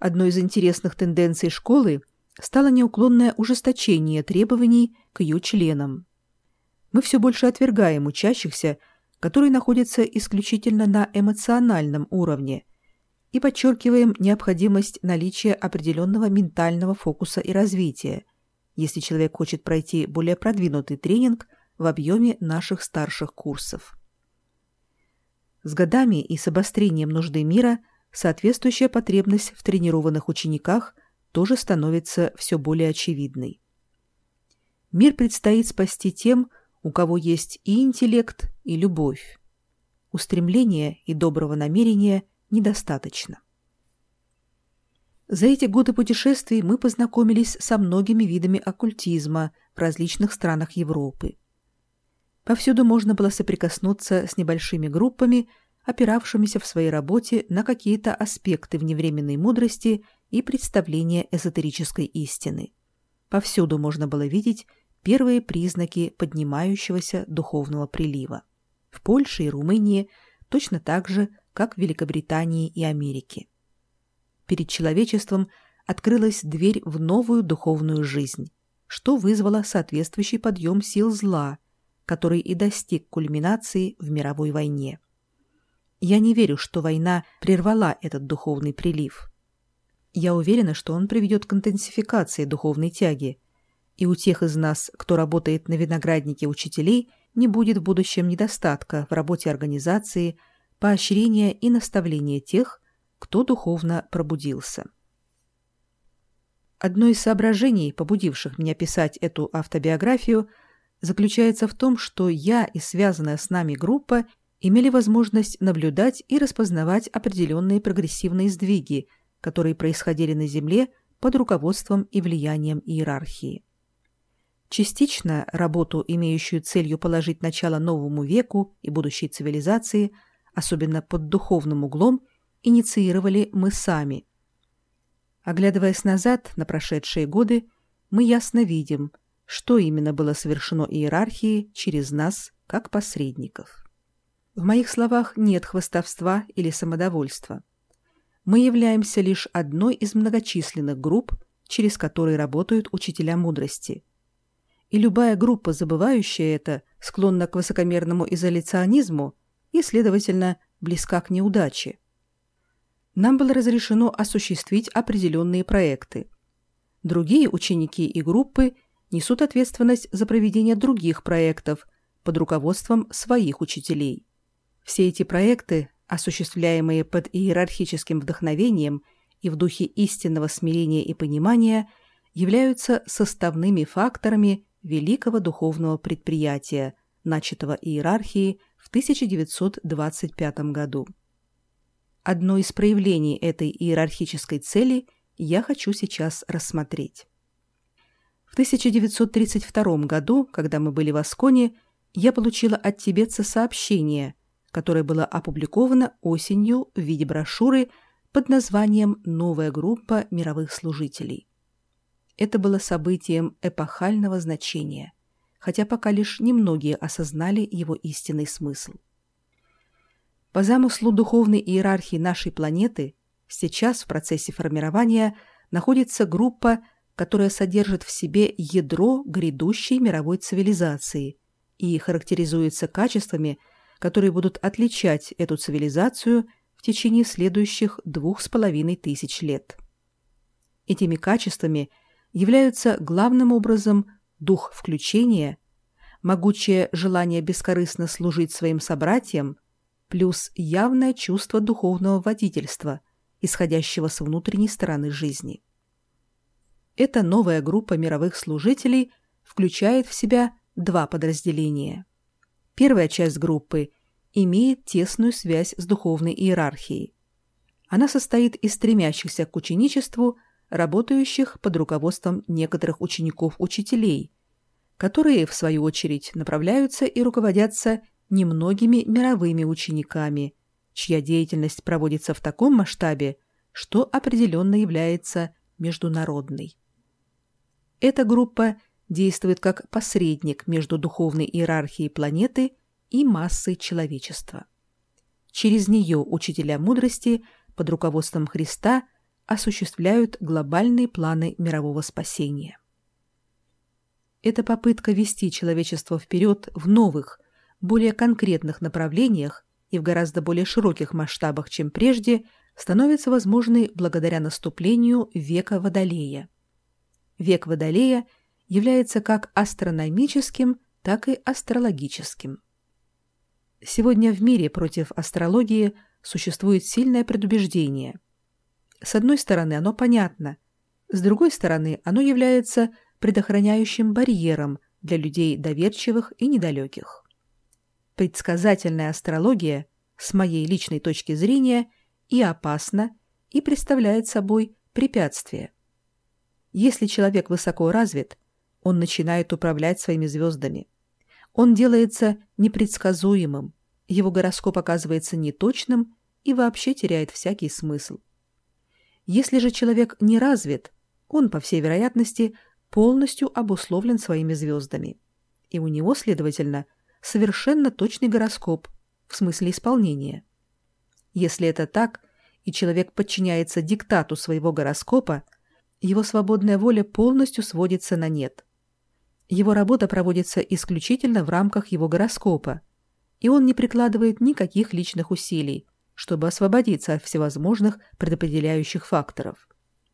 Одной из интересных тенденций школы стало неуклонное ужесточение требований к ее членам. Мы все больше отвергаем учащихся, которые находятся исключительно на эмоциональном уровне, и подчеркиваем необходимость наличия определенного ментального фокуса и развития, если человек хочет пройти более продвинутый тренинг в объеме наших старших курсов. С годами и с обострением нужды мира соответствующая потребность в тренированных учениках тоже становится все более очевидной. Мир предстоит спасти тем, у кого есть и интеллект, и любовь. Устремления и доброго намерения недостаточно. За эти годы путешествий мы познакомились со многими видами оккультизма в различных странах Европы. Повсюду можно было соприкоснуться с небольшими группами, опиравшимися в своей работе на какие-то аспекты вневременной мудрости и представления эзотерической истины. Повсюду можно было видеть первые признаки поднимающегося духовного прилива. В Польше и Румынии точно так же, как в Великобритании и Америке. Перед человечеством открылась дверь в новую духовную жизнь, что вызвало соответствующий подъем сил зла, который и достиг кульминации в мировой войне. Я не верю, что война прервала этот духовный прилив. Я уверена, что он приведет к интенсификации духовной тяги, и у тех из нас, кто работает на винограднике учителей, не будет в будущем недостатка в работе организации, поощрения и наставления тех, кто духовно пробудился. Одно из соображений, побудивших меня писать эту автобиографию, заключается в том, что я и связанная с нами группа имели возможность наблюдать и распознавать определенные прогрессивные сдвиги, которые происходили на Земле под руководством и влиянием иерархии. Частично работу, имеющую целью положить начало новому веку и будущей цивилизации, особенно под духовным углом, инициировали мы сами. Оглядываясь назад на прошедшие годы, мы ясно видим, что именно было совершено иерархией через нас, как посредников. В моих словах нет хвастовства или самодовольства. Мы являемся лишь одной из многочисленных групп, через которые работают учителя мудрости. И любая группа, забывающая это, склонна к высокомерному изоляционизму и, следовательно, близка к неудаче. Нам было разрешено осуществить определенные проекты. Другие ученики и группы несут ответственность за проведение других проектов под руководством своих учителей. Все эти проекты, осуществляемые под иерархическим вдохновением и в духе истинного смирения и понимания, являются составными факторами великого духовного предприятия, начатого иерархией в 1925 году. Одно из проявлений этой иерархической цели я хочу сейчас рассмотреть. В 1932 году, когда мы были в Асконе, я получила от тибетца сообщение, которое было опубликовано осенью в виде брошюры под названием «Новая группа мировых служителей». Это было событием эпохального значения, хотя пока лишь немногие осознали его истинный смысл. По замыслу духовной иерархии нашей планеты сейчас в процессе формирования находится группа, которая содержит в себе ядро грядущей мировой цивилизации и характеризуется качествами, которые будут отличать эту цивилизацию в течение следующих 2500 лет. Этими качествами являются главным образом дух включения, могучее желание бескорыстно служить своим собратьям, плюс явное чувство духовного водительства, исходящего с внутренней стороны жизни. Эта новая группа мировых служителей включает в себя два подразделения. Первая часть группы имеет тесную связь с духовной иерархией. Она состоит из стремящихся к ученичеству, работающих под руководством некоторых учеников-учителей, которые, в свою очередь, направляются и руководятся немногими мировыми учениками, чья деятельность проводится в таком масштабе, что определенно является международной. Эта группа действует как посредник между духовной иерархией планеты и массой человечества. Через нее учителя мудрости под руководством Христа осуществляют глобальные планы мирового спасения. Эта попытка вести человечество вперед в новых, более конкретных направлениях и в гораздо более широких масштабах, чем прежде, становится возможной благодаря наступлению века Водолея. Век Водолея является как астрономическим, так и астрологическим. Сегодня в мире против астрологии существует сильное предубеждение. С одной стороны, оно понятно, с другой стороны, оно является предохраняющим барьером для людей доверчивых и недалеких. Предсказательная астрология, с моей личной точки зрения, и опасна, и представляет собой препятствие. Если человек высоко развит, он начинает управлять своими звездами. Он делается непредсказуемым, его гороскоп оказывается неточным и вообще теряет всякий смысл. Если же человек не развит, он, по всей вероятности, полностью обусловлен своими звездами, и у него, следовательно, совершенно точный гороскоп в смысле исполнения. Если это так, и человек подчиняется диктату своего гороскопа, его свободная воля полностью сводится на нет. Его работа проводится исключительно в рамках его гороскопа, и он не прикладывает никаких личных усилий, чтобы освободиться от всевозможных предопределяющих факторов.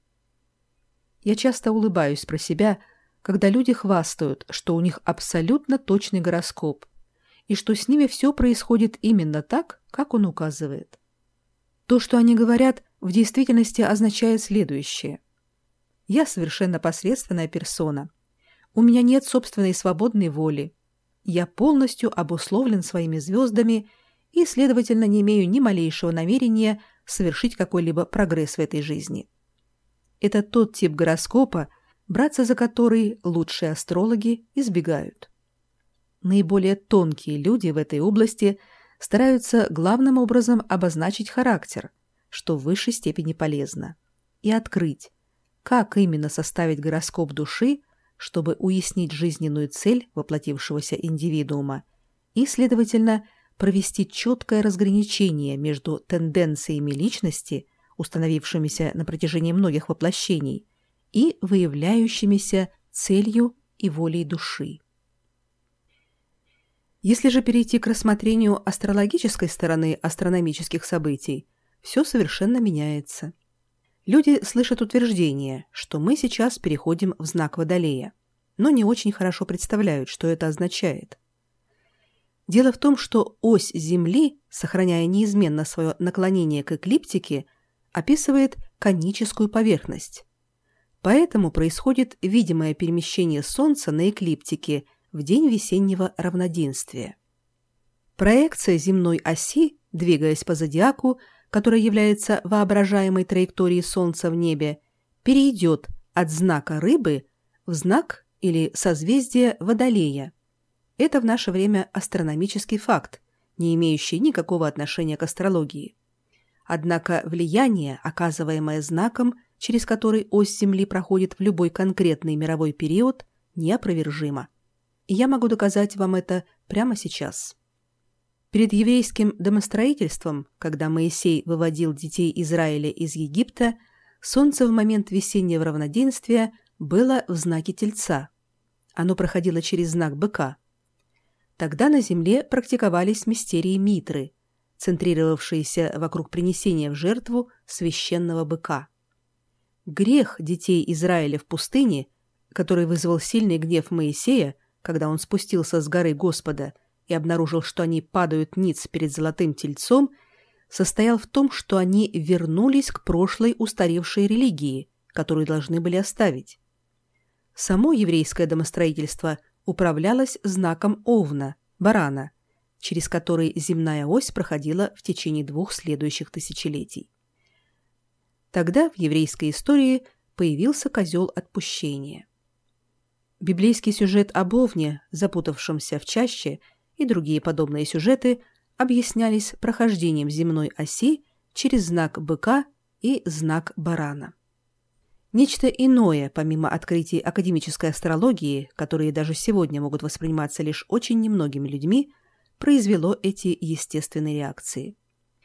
Я часто улыбаюсь про себя, когда люди хвастают, что у них абсолютно точный гороскоп, и что с ними все происходит именно так, как он указывает. То, что они говорят, в действительности означает следующее. Я совершенно посредственная персона. У меня нет собственной свободной воли. Я полностью обусловлен своими звездами и, следовательно, не имею ни малейшего намерения совершить какой-либо прогресс в этой жизни. Это тот тип гороскопа, браться за который лучшие астрологи избегают. Наиболее тонкие люди в этой области стараются главным образом обозначить характер, что в высшей степени полезно, и открыть, как именно составить гороскоп души, чтобы уяснить жизненную цель воплотившегося индивидуума и, следовательно, провести четкое разграничение между тенденциями личности, установившимися на протяжении многих воплощений, и выявляющимися целью и волей души. Если же перейти к рассмотрению астрологической стороны астрономических событий, все совершенно меняется. Люди слышат утверждение, что мы сейчас переходим в знак Водолея, но не очень хорошо представляют, что это означает. Дело в том, что ось Земли, сохраняя неизменно свое наклонение к эклиптике, описывает коническую поверхность. Поэтому происходит видимое перемещение Солнца на эклиптике в день весеннего равноденствия. Проекция земной оси, двигаясь по зодиаку, которая является воображаемой траекторией Солнца в небе, перейдет от знака Рыбы в знак или созвездие Водолея. Это в наше время астрономический факт, не имеющий никакого отношения к астрологии. Однако влияние, оказываемое знаком, через который ось Земли проходит в любой конкретный мировой период, неопровержимо. И я могу доказать вам это прямо сейчас. Перед еврейским домостроительством, когда Моисей выводил детей Израиля из Египта, солнце в момент весеннего равноденствия было в знаке Тельца. Оно проходило через знак Быка. Тогда на земле практиковались мистерии Митры, центрировавшиеся вокруг принесения в жертву священного быка. Грех детей Израиля в пустыне, который вызвал сильный гнев Моисея, когда он спустился с горы Господа и обнаружил, что они падают ниц перед золотым тельцом, состоял в том, что они вернулись к прошлой устаревшей религии, которую должны были оставить. Само еврейское домостроительство управлялось знаком Овна, барана, через который земная ось проходила в течение 2 следующих тысячелетий. Тогда в еврейской истории появился козел отпущения. Библейский сюжет об Овне, запутавшемся в чаще, и другие подобные сюжеты объяснялись прохождением земной оси через знак быка и знак барана. Нечто иное, помимо открытий академической астрологии, которые даже сегодня могут восприниматься лишь очень немногими людьми, произвело эти естественные реакции.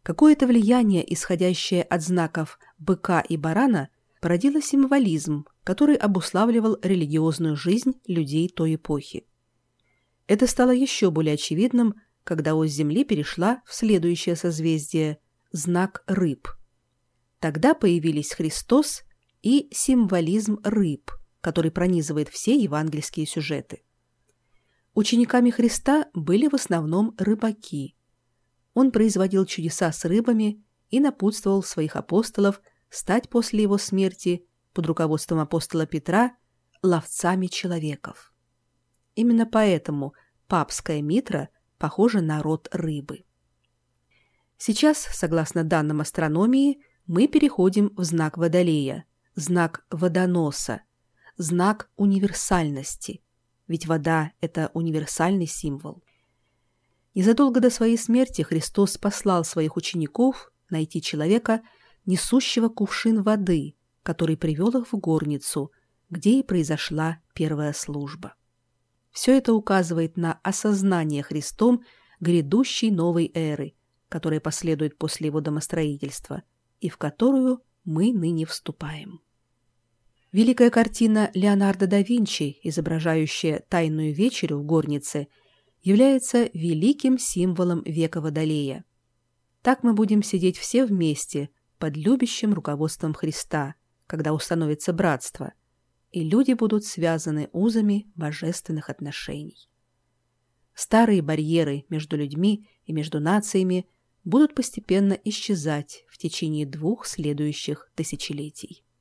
Какое-то влияние, исходящее от знаков быка и барана, породило символизм, который обуславливал религиозную жизнь людей той эпохи. Это стало еще более очевидным, когда ось Земли перешла в следующее созвездие – знак рыб. Тогда появились Христос и символизм рыб, который пронизывает все евангельские сюжеты. Учениками Христа были в основном рыбаки. Он производил чудеса с рыбами и напутствовал своих апостолов стать после его смерти под руководством апостола Петра ловцами человеков. Именно поэтому папская митра похожа на род рыбы. Сейчас, согласно данным астрономии, мы переходим в знак Водолея, знак водоноса, знак универсальности, ведь вода – это универсальный символ. Незадолго до своей смерти Христос послал своих учеников найти человека, несущего кувшин воды, который привел их в горницу, где и произошла первая служба. Все это указывает на осознание Христом грядущей новой эры, которая последует после его домостроительства, и в которую мы ныне вступаем. Великая картина Леонардо да Винчи, изображающая Тайную вечерю в горнице, является великим символом века Водолея. Так мы будем сидеть все вместе под любящим руководством Христа, когда установится братство, и люди будут связаны узами божественных отношений. Старые барьеры между людьми и между нациями будут постепенно исчезать в течение 2 следующих тысячелетий.